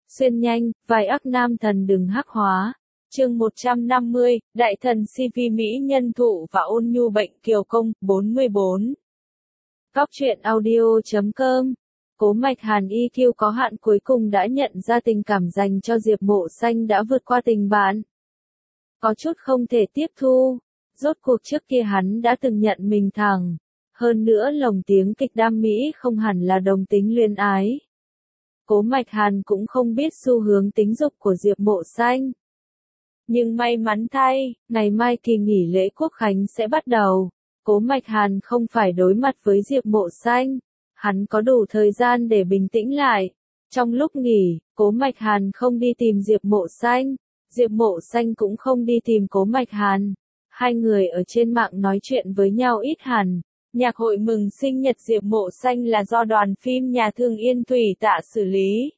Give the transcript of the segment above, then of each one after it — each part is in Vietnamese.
Xuyên nhanh, vai ác nam thần đừng hắc hóa. Chương 150, Đại thần CV Mỹ nhân thụ và ôn nhu bệnh kiều công, 44. Góc truyện audio.com. Cố Mạch Hàn EQ có hạn cuối cùng đã nhận ra tình cảm dành cho Diệp Mộ Xanh đã vượt qua tình bạn. Có chút không thể tiếp thu. Rốt cuộc trước kia hắn đã từng nhận mình thẳng. Hơn nữa lồng tiếng kịch đam mỹ không hẳn là đồng tính luyến ái. Cố Mạch Hàn cũng không biết xu hướng tính dục của Diệp Mộ Xanh. Nhưng may mắn thay, ngày mai kỳ nghỉ lễ Quốc Khánh sẽ bắt đầu. Cố Mạch Hàn không phải đối mặt với Diệp Mộ Xanh. Hắn có đủ thời gian để bình tĩnh lại. Trong lúc nghỉ, Cố Mạch Hàn không đi tìm Diệp Mộ Xanh. Diệp Mộ Xanh cũng không đi tìm Cố Mạch Hàn. Hai người ở trên mạng nói chuyện với nhau ít hẳn. Nhạc hội mừng sinh nhật Diệp Mộ Xanh là do đoàn phim Nhà thương Yên Thủy Tạ xử lý.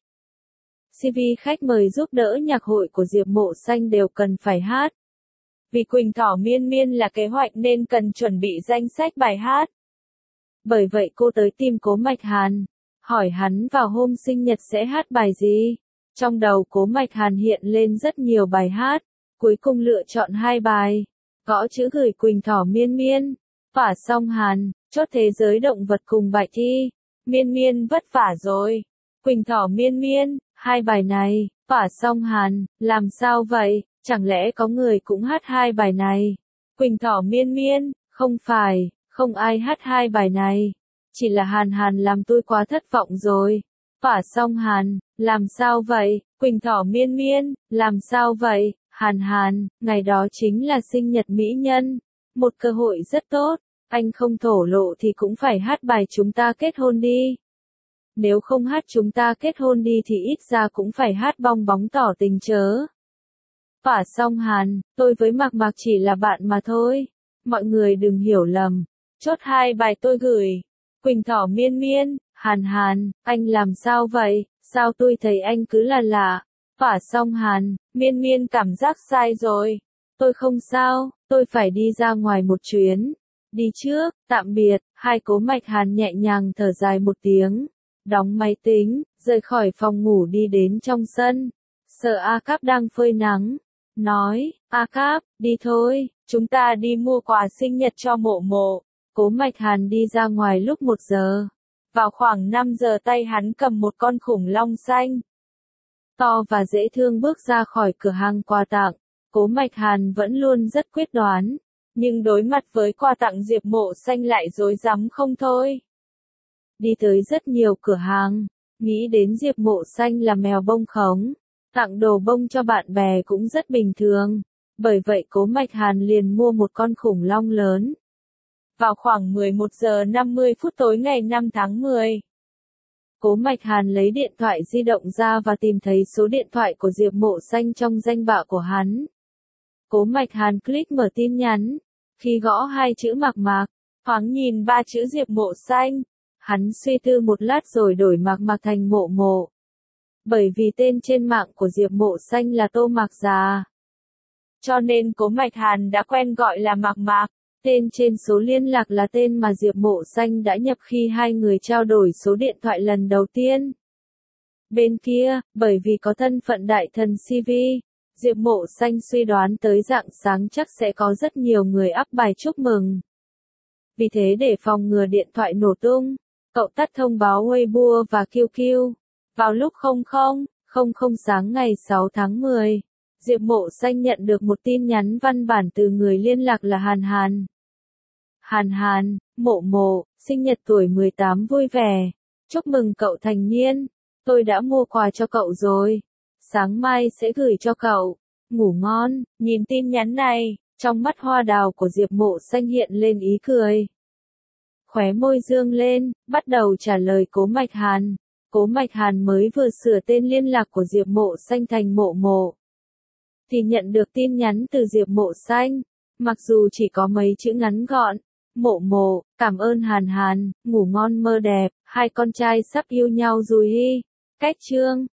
CV khách mời giúp đỡ nhạc hội của Diệp Mộ Xanh đều cần phải hát. Vì Quỳnh Thỏ Miên Miên là kế hoạch nên cần chuẩn bị danh sách bài hát. Bởi vậy cô tới tìm Cố Mạch Hàn, hỏi hắn vào hôm sinh nhật sẽ hát bài gì. Trong đầu Cố Mạch Hàn hiện lên rất nhiều bài hát, cuối cùng lựa chọn 2 bài. Gõ chữ gửi Quỳnh Thỏ Miên Miên, Phả Song Hàn, Chốt Thế Giới Động Vật cùng Bạch Thi. Miên Miên vất vả rồi. Quỳnh Thỏ Miên Miên, 2 bài này, Phả Song Hàn, làm sao vậy, chẳng lẽ có người cũng hát 2 bài này? Quỳnh Thỏ Miên Miên, không phải, không ai hát 2 bài này. Chỉ là Hàn Hàn làm tôi quá thất vọng rồi. Phả Song Hàn, làm sao vậy? Quỳnh Thỏ Miên Miên, làm sao vậy? Hàn Hàn, ngày đó chính là sinh nhật mỹ nhân. Một cơ hội rất tốt, anh không thổ lộ thì cũng phải hát bài Chúng Ta Kết Hôn Đi. Nếu không hát Chúng Ta Kết Hôn Đi thì ít ra cũng phải hát Bong Bóng Tỏ Tình chớ. Phả Song Hàn, tôi với Mạc Mạc chỉ là bạn mà thôi. Mọi người đừng hiểu lầm. Chốt 2 bài tôi gửi. Quỳnh Thỏ Miên Miên, Hàn Hàn, anh làm sao vậy? Sao tôi thấy anh cứ là lạ? Phả Song Hàn, Miên Miên cảm giác sai rồi. Tôi không sao, tôi phải đi ra ngoài một chuyến. Đi trước, tạm biệt. Hai Cố Mạch Hàn nhẹ nhàng thở dài một tiếng. Đóng máy tính, rời khỏi phòng ngủ đi đến trong sân. Sợ A Cáp đang phơi nắng. Nói, A Cáp, đi thôi, chúng ta đi mua quà sinh nhật cho Mộ Mộ. Cố Mạch Hàn đi ra ngoài lúc 1 giờ. Vào khoảng 5 giờ tay hắn cầm một con khủng long xanh. To và dễ thương bước ra khỏi cửa hàng quà tặng. Cố Mạch Hàn vẫn luôn rất quyết đoán. Nhưng đối mặt với quà tặng Diệp Mộ Xanh lại rối rắm không thôi. Đi tới rất nhiều cửa hàng. Nghĩ đến Diệp Mộ Xanh là mèo bông khống. Tặng đồ bông cho bạn bè cũng rất bình thường. Bởi vậy Cố Mạch Hàn liền mua một con khủng long lớn. Vào khoảng 11 giờ 50 phút tối ngày 5 tháng 10. Cố Mạch Hàn lấy điện thoại di động ra và tìm thấy số điện thoại của Diệp Mộ Xanh trong danh bạ của hắn. Cố Mạch Hàn click mở tin nhắn. Khi gõ 2 chữ Mạc Mạc, thoáng nhìn 3 chữ Diệp Mộ Xanh. Hắn suy tư một lát rồi đổi Mạc Mạc thành Mộ Mộ. Bởi vì tên trên mạng của Diệp Mộ Xanh là Tô Mạc Già. Cho nên Cố Mạch Hàn đã quen gọi là Mạc Mạc. Tên trên số liên lạc là tên mà Diệp Mộ Xanh đã nhập khi hai người trao đổi số điện thoại lần đầu tiên. Bên kia, bởi vì có thân phận đại thần CV, Diệp Mộ Xanh suy đoán tới rạng sáng chắc sẽ có rất nhiều người up bài chúc mừng. Vì thế để phòng ngừa điện thoại nổ tung, cậu tắt thông báo Weibo và QQ. Vào lúc 00:00 sáng ngày 6 tháng 10, Diệp Mộ Xanh nhận được một tin nhắn văn bản từ người liên lạc là Hàn Hàn. Hàn Hàn, Mộ Mộ, sinh nhật tuổi 18 vui vẻ. Chúc mừng cậu thành niên. Tôi đã mua quà cho cậu rồi. Sáng mai sẽ gửi cho cậu. Ngủ ngon. Nhìn tin nhắn này, trong mắt hoa đào của Diệp Mộ Xanh hiện lên ý cười. Khóe môi dương lên, bắt đầu trả lời Cố Mạch Hàn. Cố Mạch Hàn mới vừa sửa tên liên lạc của Diệp Mộ Xanh thành Mộ Mộ. Thì nhận được tin nhắn từ Diệp Mộ Xanh. Mặc dù chỉ có mấy chữ ngắn gọn. Mộ Mộ, cảm ơn Hàn Hàn, ngủ ngon mơ đẹp, hai con trai sắp yêu nhau rồi hi. Cách chương.